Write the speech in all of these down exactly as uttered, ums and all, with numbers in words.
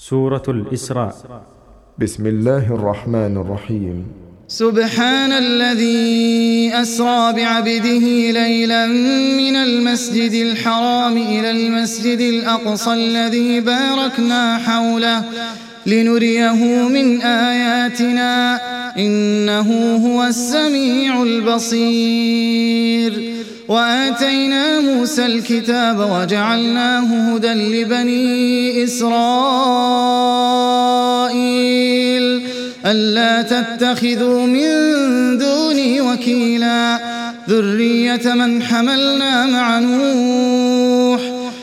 سورة الإسراء. بسم الله الرحمن الرحيم. سبحان الذي أسرى بعبده ليلا من المسجد الحرام إلى المسجد الأقصى الذي باركنا حوله لنريه من آياتنا إنه هو السميع البصير. وآتينا موسى الكتاب وجعلناه هدى لبني إسرائيل ألا تتخذوا من دوني وكيلا ذرية من حملنا مع نوح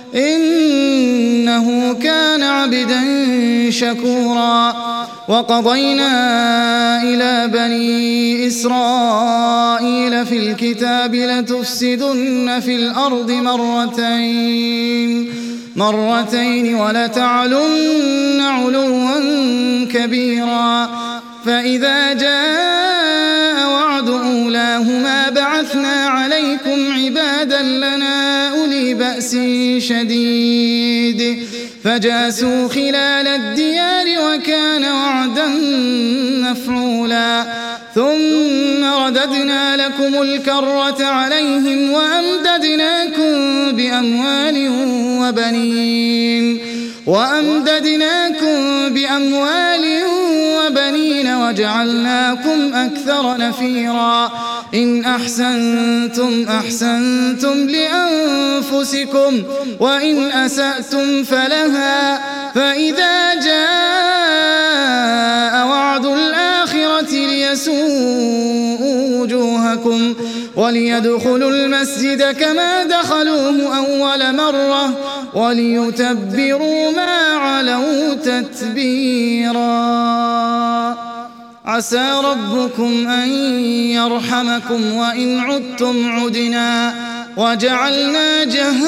إنه كان عبدا شكورا. وقضينا إلى بني إسرائيل في الكتاب لتفسدن في الأرض مرتين مرتين ولتعلن علوا كبيرا. فإذا جاء وعد أولاهما بعثنا عليكم عبادا لنا أولي بأس شديد فجاسوا خلال الديار وكان وعدا مفعولا. ثم رددنا لكم الكرة عليهم وأمددناكم بأموال وبنين وأمددناكم بأموال وبنين وجعلناكم أكثر نفيرا. إن أحسنتم أحسنتم لأنفسكم وإن أسأتم فلها. فإذا جاء وعد الآخرة ليسوءوا وجوهكم وليدخلوا المسجد كما دخلوه أول مرة وليتبروا ما علوا تتبيرا. عسى ربكم أن يرحمكم وإن عدتم عدنا وجعلنا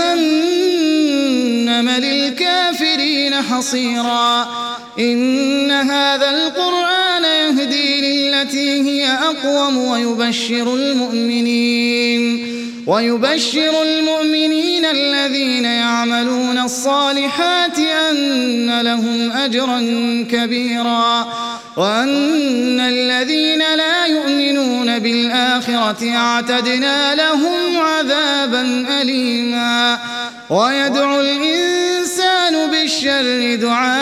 جهنم للكافرين حصيرا. إن هذا القرآن يهدي للتي هي أقوم ويبشر المؤمنين ويبشر المؤمنين الذين يعملون الصالحات أن لهم أجرا كبيرا وأن الذين لا يؤمنون بالآخرة اعتدنا لهم عذابا أليما. ويدعو الإنسان بالشر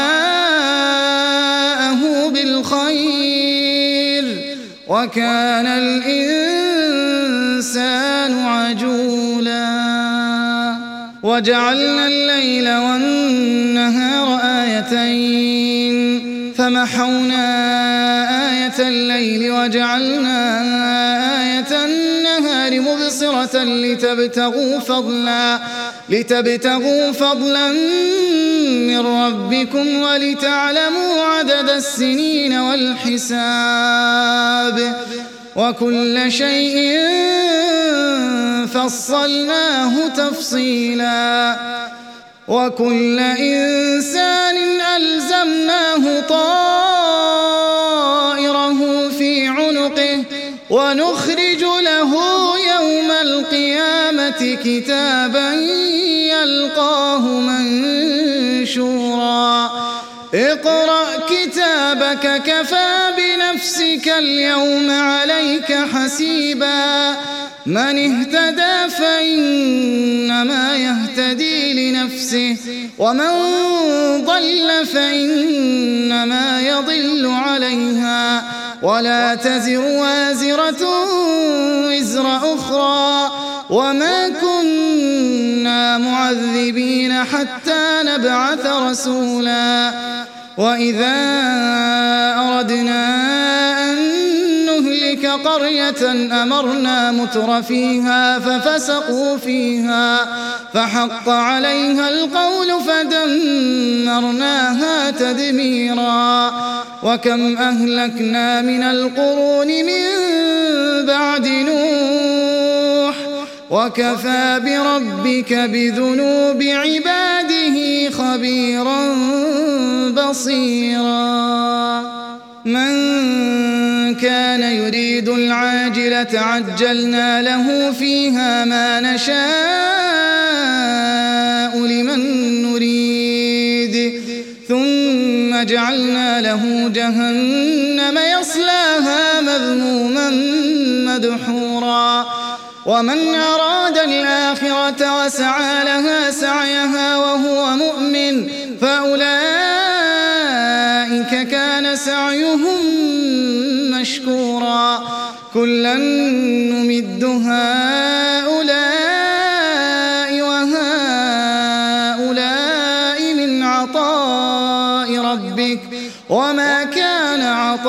دعاءه بالخير وكان الإنسان عجولا. وجعلنا الليل والنهار آيتين فمحونا آية الليل وجعلنا آية النهار مبصرة لتبتغوا فضلا لتبتغوا فضلا من ربكم ولتعلموا عدد السنين والحساب وكل شيء فصلناه تفصيلا. وكل إنسان ألزمناه طائره في عنقه ونخرج له يوم القيامة كتابا يلقاه منشورا. اقرأ كتابك كفى بنفسك اليوم عليك حسيبا. من اهتدى فإنما يهتدي لنفسه ومن ضل فإنما يضل عليها ولا تزر وازرة وزر أخرى وما كنا معذبين حتى نبعث رسولا. وإذا أردنا أن نهلك قرية أمرنا متر فيها ففسقوا فيها فحق عليها القول فدمرناها تدميرا. وكم أهلكنا من القرون من بعد نوح وكفى بربك بذنوب عباده خبيرا بصيرا. من كان يريد العاجلة عجلنا له فيها ما نشاء لمن نريد ثم ثم جعلنا له جهنم يصلاها مذموما مدحورا ومن أراد الآخرة وسعى لها سعيها وهو مؤمن فأولئك كان سعيهم مشكورا كلا نمد هؤلاء وهؤلاء من عطاء ربك وما كان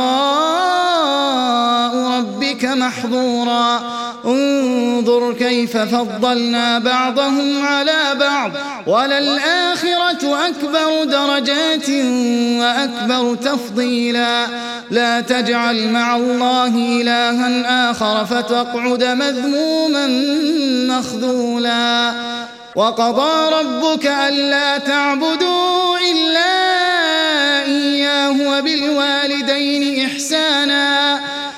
عطاء ربك محظورا انظر كيف فضلنا بعضهم على بعض وللآخرة أكبر درجات وأكبر تفضيلا لا تجعل مع الله إلها آخر فتقعد مذموما مخذولا وقضى ربك ألا تعبدوا إلا إياه وبالوالدين إحسانا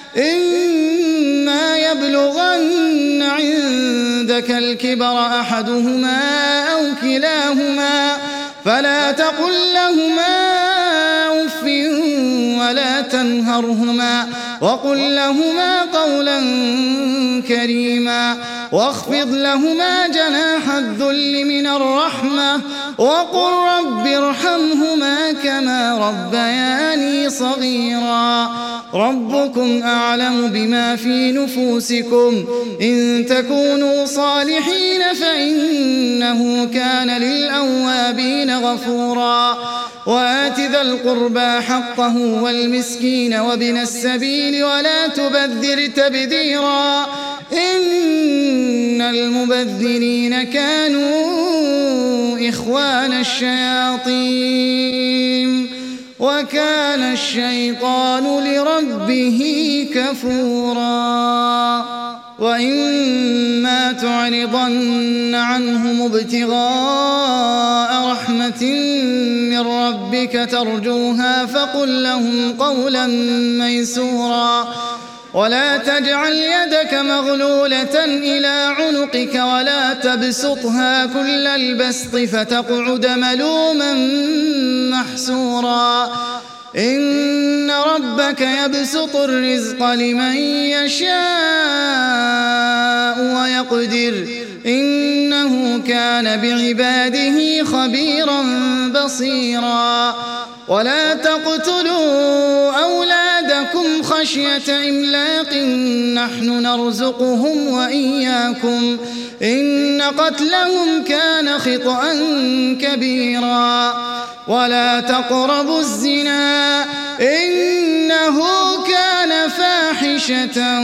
إما يبلغن عندك الكبر أحدهما أو كلاهما فلا تقل لهما أف ولا تنهرهما وقل لهما قولا كريما واخفض لهما جناح الذل من الرحمة وقل رب ارحمهما كما ربياني صغيرا ربكم أعلم بما في نفوسكم إن تكونوا صالحين فإنه كان للأوابين غفورا وآت ذا القربى حقه والمسكين وابن السبيل ولا تبذر تبذيرا إن المبذرين كانوا إخوان الشياطين وكان الشيطان لربه كفورا وإما تعرضن عنهم ابتغاء رحمة من ربك ترجوها فقل لهم قولا ميسورا ولا تجعل يدك مغلولة إلى عنقك ولا تبسطها كل البسط فتقعد ملوما محسورا إن ربك يبسط الرزق لمن يشاء ويقدر إنه كان بعباده خبيرا بصيرا ولا تقتلوا أولادكم خشية إملاق نحن نرزقهم وإياكم إن قتلهم كان خطأ كبيرا ولا تقربوا الزنا إنه كان فاحشة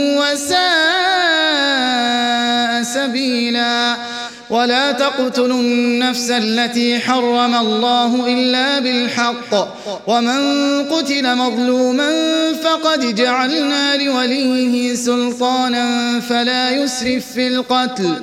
وساء سبيلا ولا تقتلوا النفس التي حرم الله إلا بالحق ومن قتل مظلوما فقد جعلنا لوليه سلطانا فلا يسرف في القتل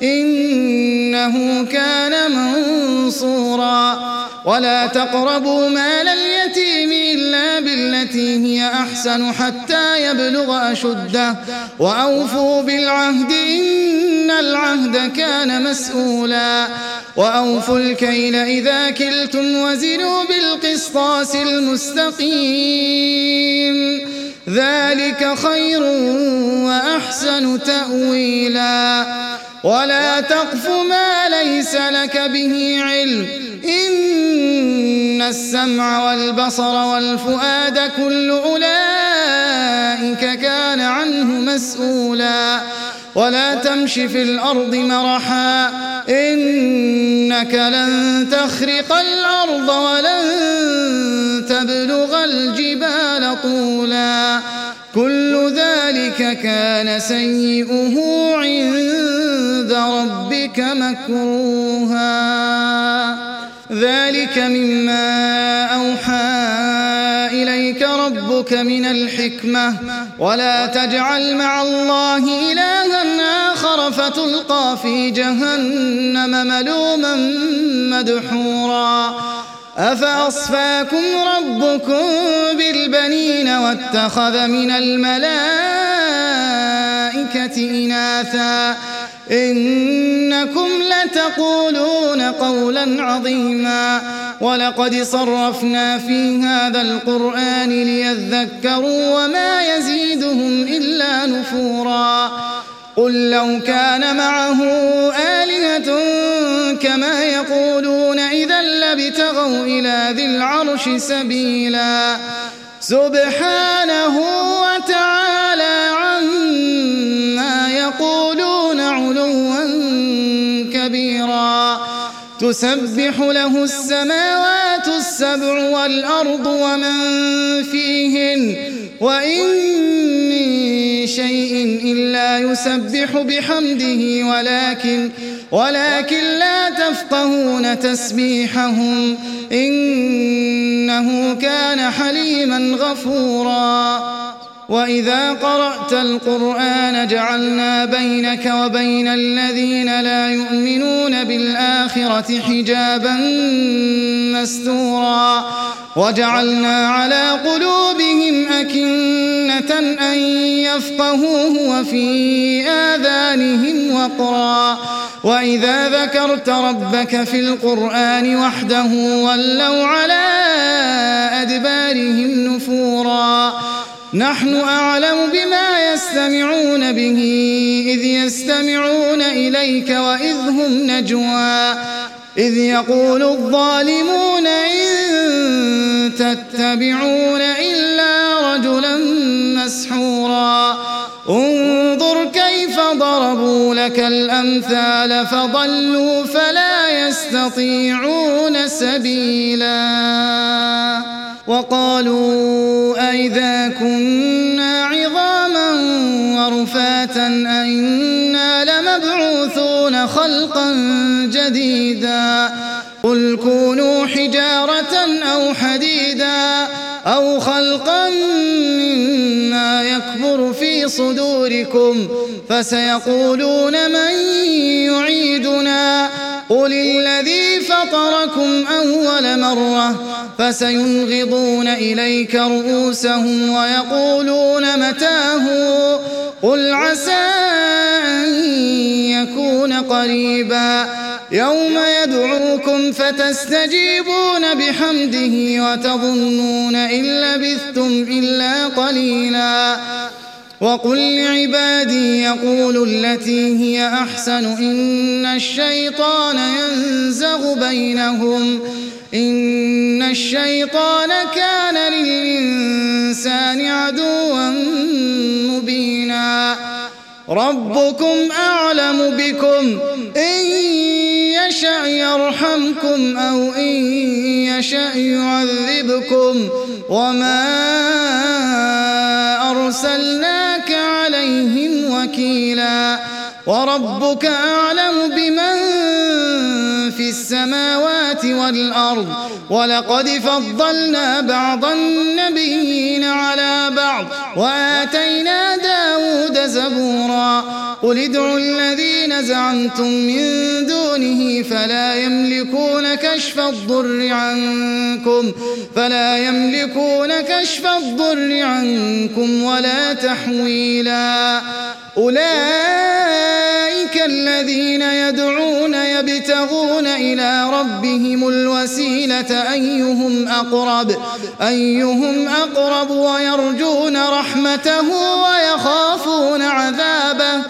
إنه كان منصورا ولا تقربوا مال اليتيم إلا بالتي هي أحسن حتى يبلغ أشده وأوفوا بالعهد إن العهد كان مسؤولا وأوفوا الكيل إذا كلتم وزنوا بالقسطاس المستقيم ذلك خير وأحسن تأويلا ولا تقف ما ليس لك به علم إن السمع والبصر والفؤاد كل أولئك كان عنه مسؤولا ولا تمش في الأرض مرحا إنك لن تخرق الأرض ولن تبلغ الجبال طولا كل ذلك كان سيئه عند ربك مكروها ذلك مما أوحى إليك ربك من الحكمة ولا تجعل مع الله إلها آخر فتلقى في جهنم ملوما مدحورا أفأصفاكم ربكم بالبنين واتخذ من الملائكة الملائكة إناثا إنكم لتقولون قولا عظيما ولقد صرفنا في هذا القرآن ليذكروا وما يزيدهم إلا نفورا قل لو كان معه آلهة كما يقولون إذا لابتغوا إلى ذي العرش سبيلا سبحانه وتعالى عما يقولون علوا كبيرا تسبح له السماوات السبع والأرض ومن فيهن وإن من شيء إلا يسبح بحمده ولكن ولكن لا تفقهون تسبيحهم إنه كان حليما غفورا وإذا قرأت القرآن جعلنا بينك وبين الذين لا يؤمنون بالآخرة حجابا مستورا وجعلنا على قلوبهم أكنة أن يفقهوه وفي آذانهم وقرا وإذا ذكرت ربك في القرآن وحده ولوا على أدبارهم نفورا نحن أعلم بما يستمعون به إذ يستمعون إليك وإذ هم نجوى إذ يقول الظالمون إن تتبعون إلا رجلا مسحورا انظر كيف ضربوا لك الأمثال فضلوا فلا يستطيعون سبيلا وقالوا أئذا كنا عظاما ورفاتا أئنا لمبعوثون خلقا جديدا قل كونوا حجارة أو حديدا أو خلقا مما يكبر في صدوركم فسيقولون من يعيدنا قل الذي فطركم أول مرة فسينغضون إليك رؤوسهم ويقولون متاه قل عسى أن يكون قريبا يوم يدعوكم فتستجيبون بحمده وتظنون إن لبثتم إلا قليلا وقل لعبادي يقولوا التي هي أحسن إن الشيطان ينزغ بينهم إن الشيطان كان للإنسان عدوا مبينا ربكم أعلم بكم إن يشأ يرحمكم أو إن يشأ يعذبكم وما أرسلناك عليهم وكيلا وربك أعلم بمن في السماوات والأرض ولقد فضلنا بعض النبيين على بعض وآتينا داود زبورا قل ادعوا الذين زعمتم من دونه فلا يملكون كشف الضر عنكم فلا يملكون كشف الضر عنكم ولا تحويلا أولئك الذين يدعون يبتغون إلى ربهم الوسيلة أيهم أقرب أيهم أقرب ويرجون رحمته ويخافون عذابه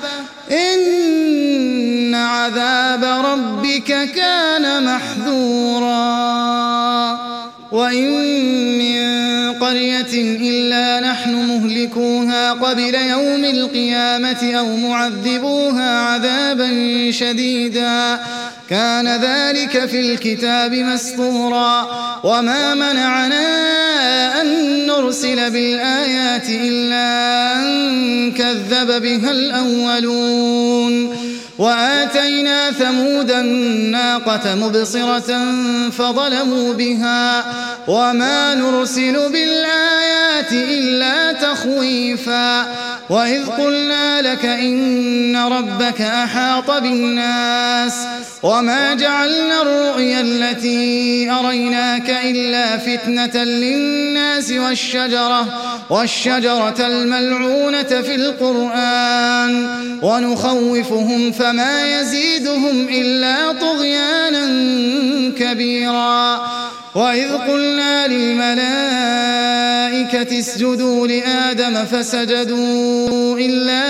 إن عذاب ربك كان محذورا وإن من قرية إلا نحن مهلكوها قبل يوم القيامة أو معذبوها عذابا شديدا كان ذلك في الكتاب مسطورا وما منعنا أن نرسل بالآيات إلا أن كذب بها الأولون وآتينا ثمود الناقة مبصرة فظلموا بها وما نرسل بالآيات الآيات إلا تخويفا وإذ قلنا لك إن ربك أحاط بالناس وما جعلنا الرؤيا التي أريناك إلا فتنة للناس والشجرة, والشجرة الملعونة في القرآن ونخوفهم فما يزيدهم إلا طغيانا كبيرا وإذ قلنا للملائكة اسجدوا لآدم فسجدوا إلا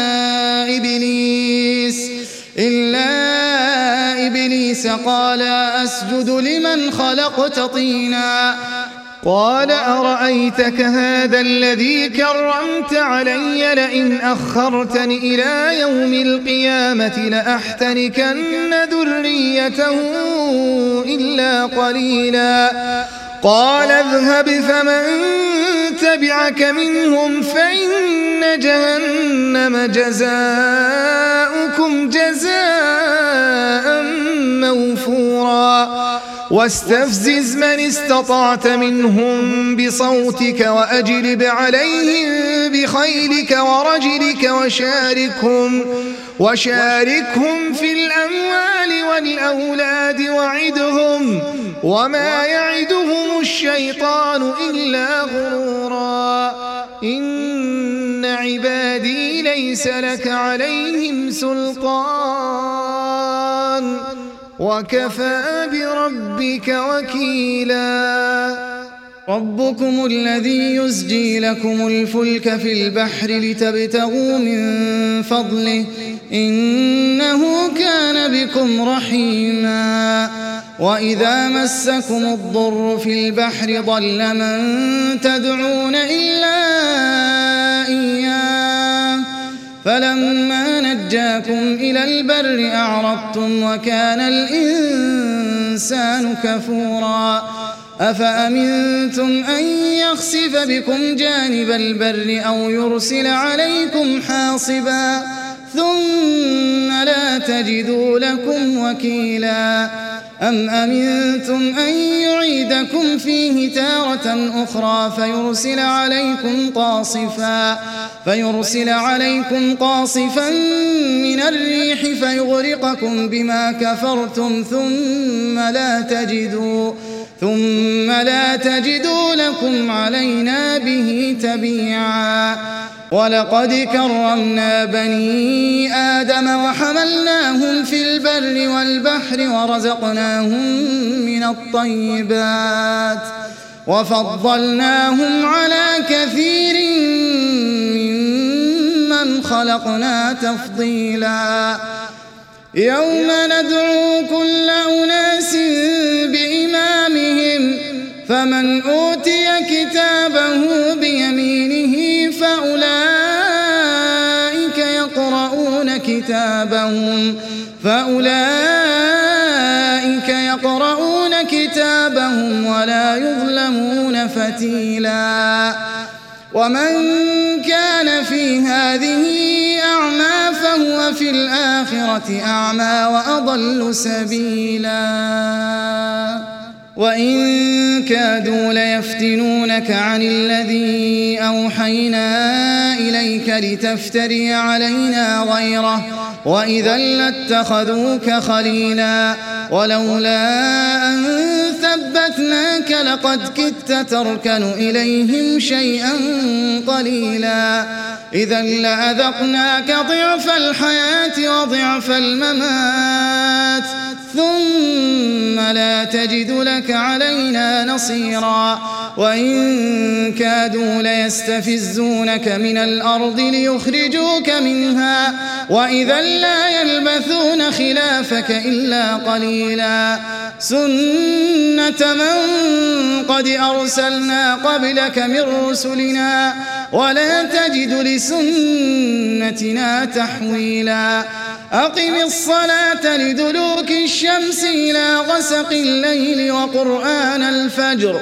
إبليس إلا إبليس قال أسجد لمن خلقت طينا قال أرأيتك هذا الذي كرمت علي لئن أخرتني إلى يوم القيامة لأحتركن ذريته إلا قليلا قال اذهب فمن تبعك منهم فإن جهنم جزاؤكم جزاء موفورا واستفزز من استطعت منهم بصوتك وأجلب عليهم بخيلك ورجلك وشاركهم, وشاركهم في الأموال والأولاد وعدهم وما يعدهم الشيطان إلا غرورا إن عبادي ليس لك عليهم سلطان وكفى بربك وكيلا ربكم الذي يزجي لكم الفلك في البحر لتبتغوا من فضله إنه كان بكم رحيما وإذا مسكم الضر في البحر ضل من تدعون إلا إياه فلما نجاكم إلى البر أعرضتم وكان الإنسان كفورا أفأمنتم أن يخسف بكم جانب البر أو يرسل عليكم حاصبا ثم لا تجدوا لكم وكيلا أم أمنتم أن يعيدكم فيه تارة أخرى فيرسل عليكم قاصفا فيرسل عليكم قاصفا من الريح فيغرقكم بما كفرتم ثم لا تجدوا ثم لا تجدوا لكم علينا به تبيعا ولقد كرمنا بني آدم وحملناهم في البر والبحر ورزقناهم من الطيبات وفضلناهم على كثير ممن خلقنا تفضيلا يوم ندعو كل أناس بإمامهم فمن أوتي كتابه بيمينه فأولئك يقرؤون كتابهم فأولئك يقرؤون كتابهم ولا يظلمون فتيلا ومن كان في هذه أعمى فهو في الآخرة أعمى وأضل سبيلا وإن كادوا ليفتنونك عن الذي أوحينا إليك لتفتري علينا غيره وإذا لاتخذوك خليلا ولولا أن ثبتناك لقد كدت تركن إليهم شيئا قليلا إذا لأذقناك ضعف الحياة وضعف الممات ثم لا تجد لك علينا نصيرا وإن كادوا ليستفزونك من الأرض ليخرجوك منها وإذا لا يلبثون خلافك إلا قليلا سنة من قد أرسلنا قبلك من رسلنا ولا تجد لسنتنا تحويلا أقم الصلاة لدلوك الشمس إلى غسق الليل وقرآن الفجر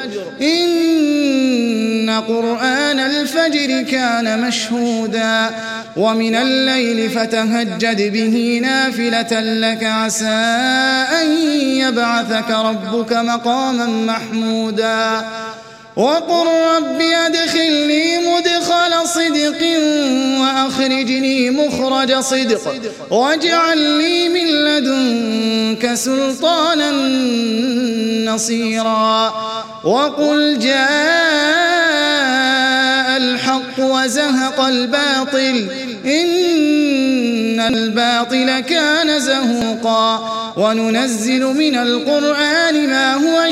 إن قرآن الفجر كان مشهودا ومن الليل فتهجد به نافلة لك عسى أن يبعثك ربك مقاما محمودا وقل رب أدخلني مدخل صدق وأخرجني مخرج صدق واجعل لي من لدنك سلطانا نصيرا وقل جاء الحق وزهق الباطل إن الباطل كان زهوقا وننزل من القرآن ما هو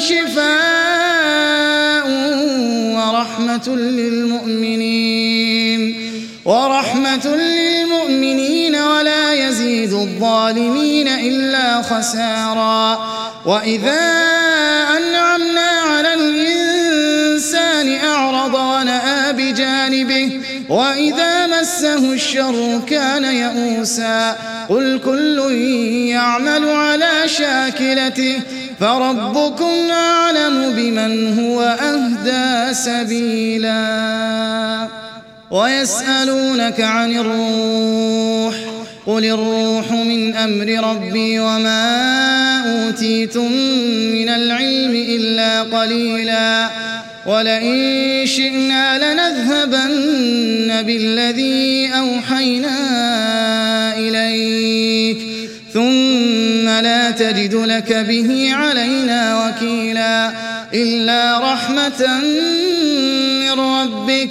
شفاء ورحمة للمؤمنين ورحمة للمؤمنين ولا يزيد الظالمين إلا خسارا وإذا أنعمنا على الإنسان أعرض ونأى بجانبه وإذا مسه الشر كان يئوسا قل كل يعمل على شاكلته فربكم أعلم بمن هو أهدى سبيلا ويسألونك عن الروح قل الروح من أمر ربي وما أوتيتم من العلم إلا قليلا ولئن شئنا لنذهبن بالذي أوحينا إليك ثم لا تجد لك به علينا وكيلا إلا رحمة من ربك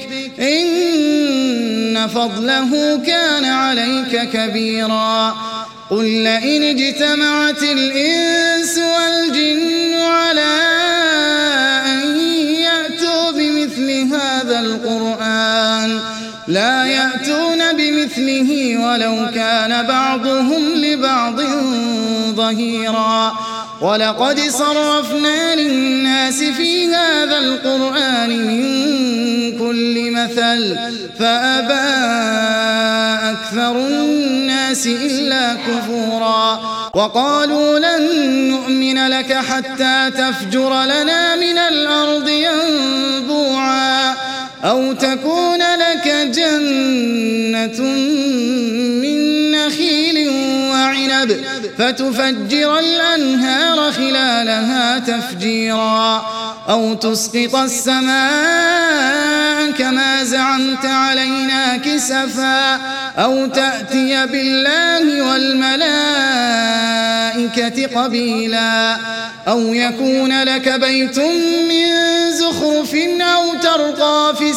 إن فضله كان عليك كبيرا قل لئن اجتمعت الإنس والجن على أن يأتوا بمثل هذا القرآن لا يأتون بمثله ولو كان بعضهم لبعض ظهيرا ولقد صرفنا للناس في هذا القرآن من كل مثل فأبى أكثر الناس إلا كفورا وقالوا لن نؤمن لك حتى تفجر لنا من الأرض ينبوعا أو تكون لك جنة من نخيل وعنب فتفجر الأنهار خلالها تفجيرا أو تسقط السماء كما زعمت علينا كسفا أو تأتي بالله والملائكة قبيلا أو يكون لك بيت من زخرف أو ترقى في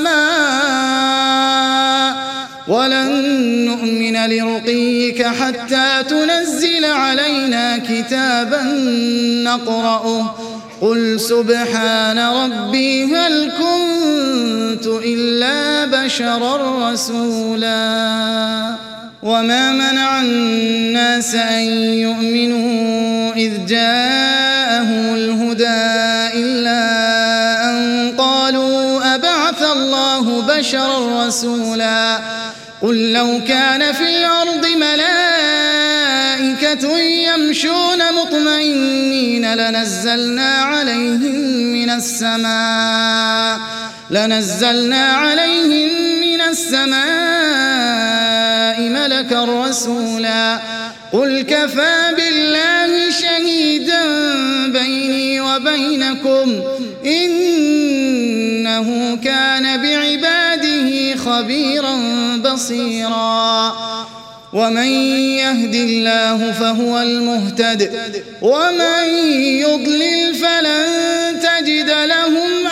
السماء ولن نؤمن لرقيك حتى تنزل علينا كتابا نقرأه قل سبحان ربي هل كنت إلا بشرا رسولا وما منع الناس أن يؤمنوا إذ جاءهم الهدى إلا أن قالوا أبعث الله بشرا رسولا قل لو كان في الأرض ملائكة يمشون مطمئنين لنزلنا عليهم من السماء لنزلنا عليهم من السماء ملكا رسولا قل كفى بالله شهيدا بيني وبينكم إنه كان بعباده خبيرا بصيرا ومن يهد الله فهو المهتد ومن يضلل فلن تجد لهم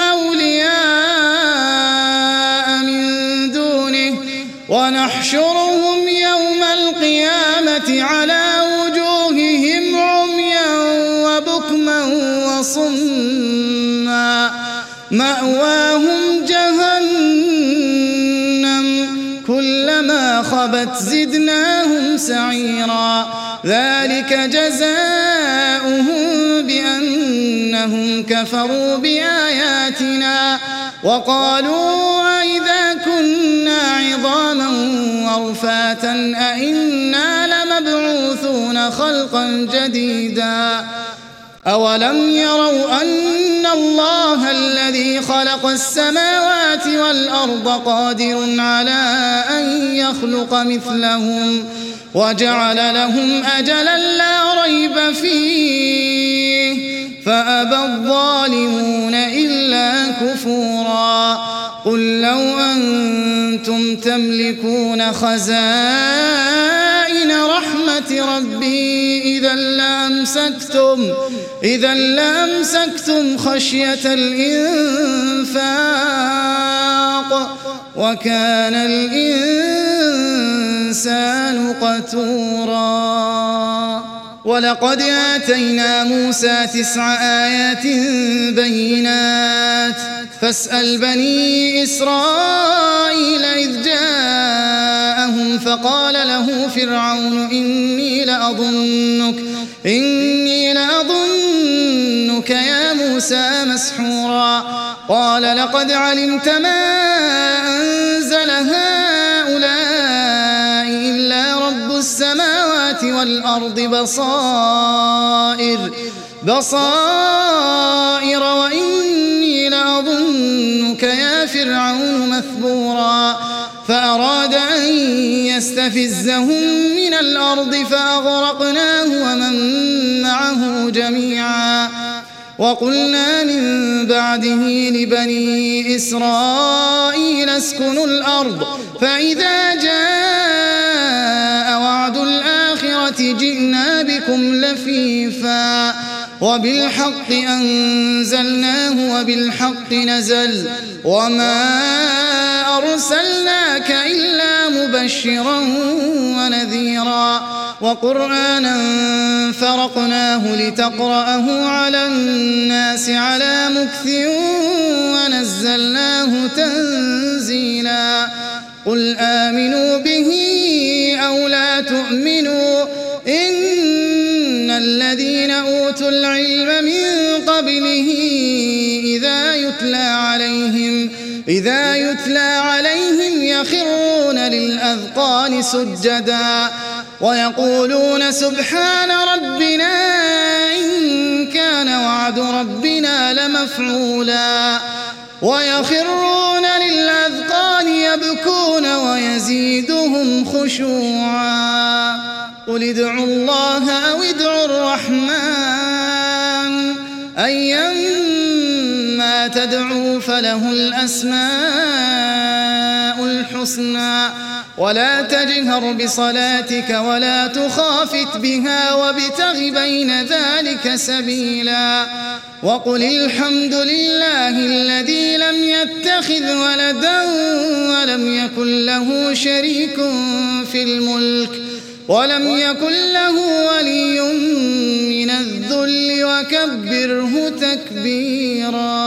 أولياء من دونه ونحشرهم يوم القيامة على وجوههم عميا وبكما وصما مأواهم جهنم كلما خبت زدناهم سعيرا ذلك جزاؤهم بأنهم كفروا بآياتنا وقالوا أئذا كنا عظاما ورفاتا أئنا لمبعوثون خلقا جديدا أولم يروا أن الله الذي خلق السماوات والأرض قادر على أن يخلق مثلهم وجعل لهم أجلا لا ريب فيه فأبى الظالمون إلا كفورا قل لو أنتم تملكون خزائن رحمة ربي إذا لأمسكتم إذا لأمسكتم خشية الإنفاق وكان الإنسان قتورا ولقد آتينا موسى تسع آيات بينات فاسأل بني إسرائيل إذ جاءهم فقال له فرعون إني لأظنك إني لأظنك يا موسى مسحورا قال لقد علمت ما أنزل هؤلاء إلا رب السماوات والأرض بصائر بصائر وإني لأظنك يا فرعون مثبورا فأراد أن يستفزهم من الأرض فأغرقناه ومن معه جميعا وقلنا من بعده لبني إسرائيل اسكنوا الأرض فإذا جاء وعد الآخرة جئنا بكم لفيفا وبالحق أنزلناه وبالحق نزل وما أرسلناك إلا مبشرا ونذيرا وقرآنا فرقناه لتقرأه على الناس على مكث ونزلناه تنزيلا قل آمنوا به أو لا تؤمنوا إن الذين أوتوا العلم من قبله إذا يتلى عليهم إذا يتلى عليهم يخرون للأذقان سجدا ويقولون سبحان ربنا إن كان وعد ربنا لمفعولا ويخرون للأذقان يبكون ويزيدهم خشوعا قل ادعوا الله أو ادعوا الرحمن أيما تدعوا فله الأسماء الحسنى ولا تجهر بصلاتك ولا تخافت بها وابتغ بين ذلك سبيلا وقل الحمد لله الذي لم يتخذ ولدا ولم يكن له شريك في الملك ولم يكن له ولي من الذل وكبره تكبيرا.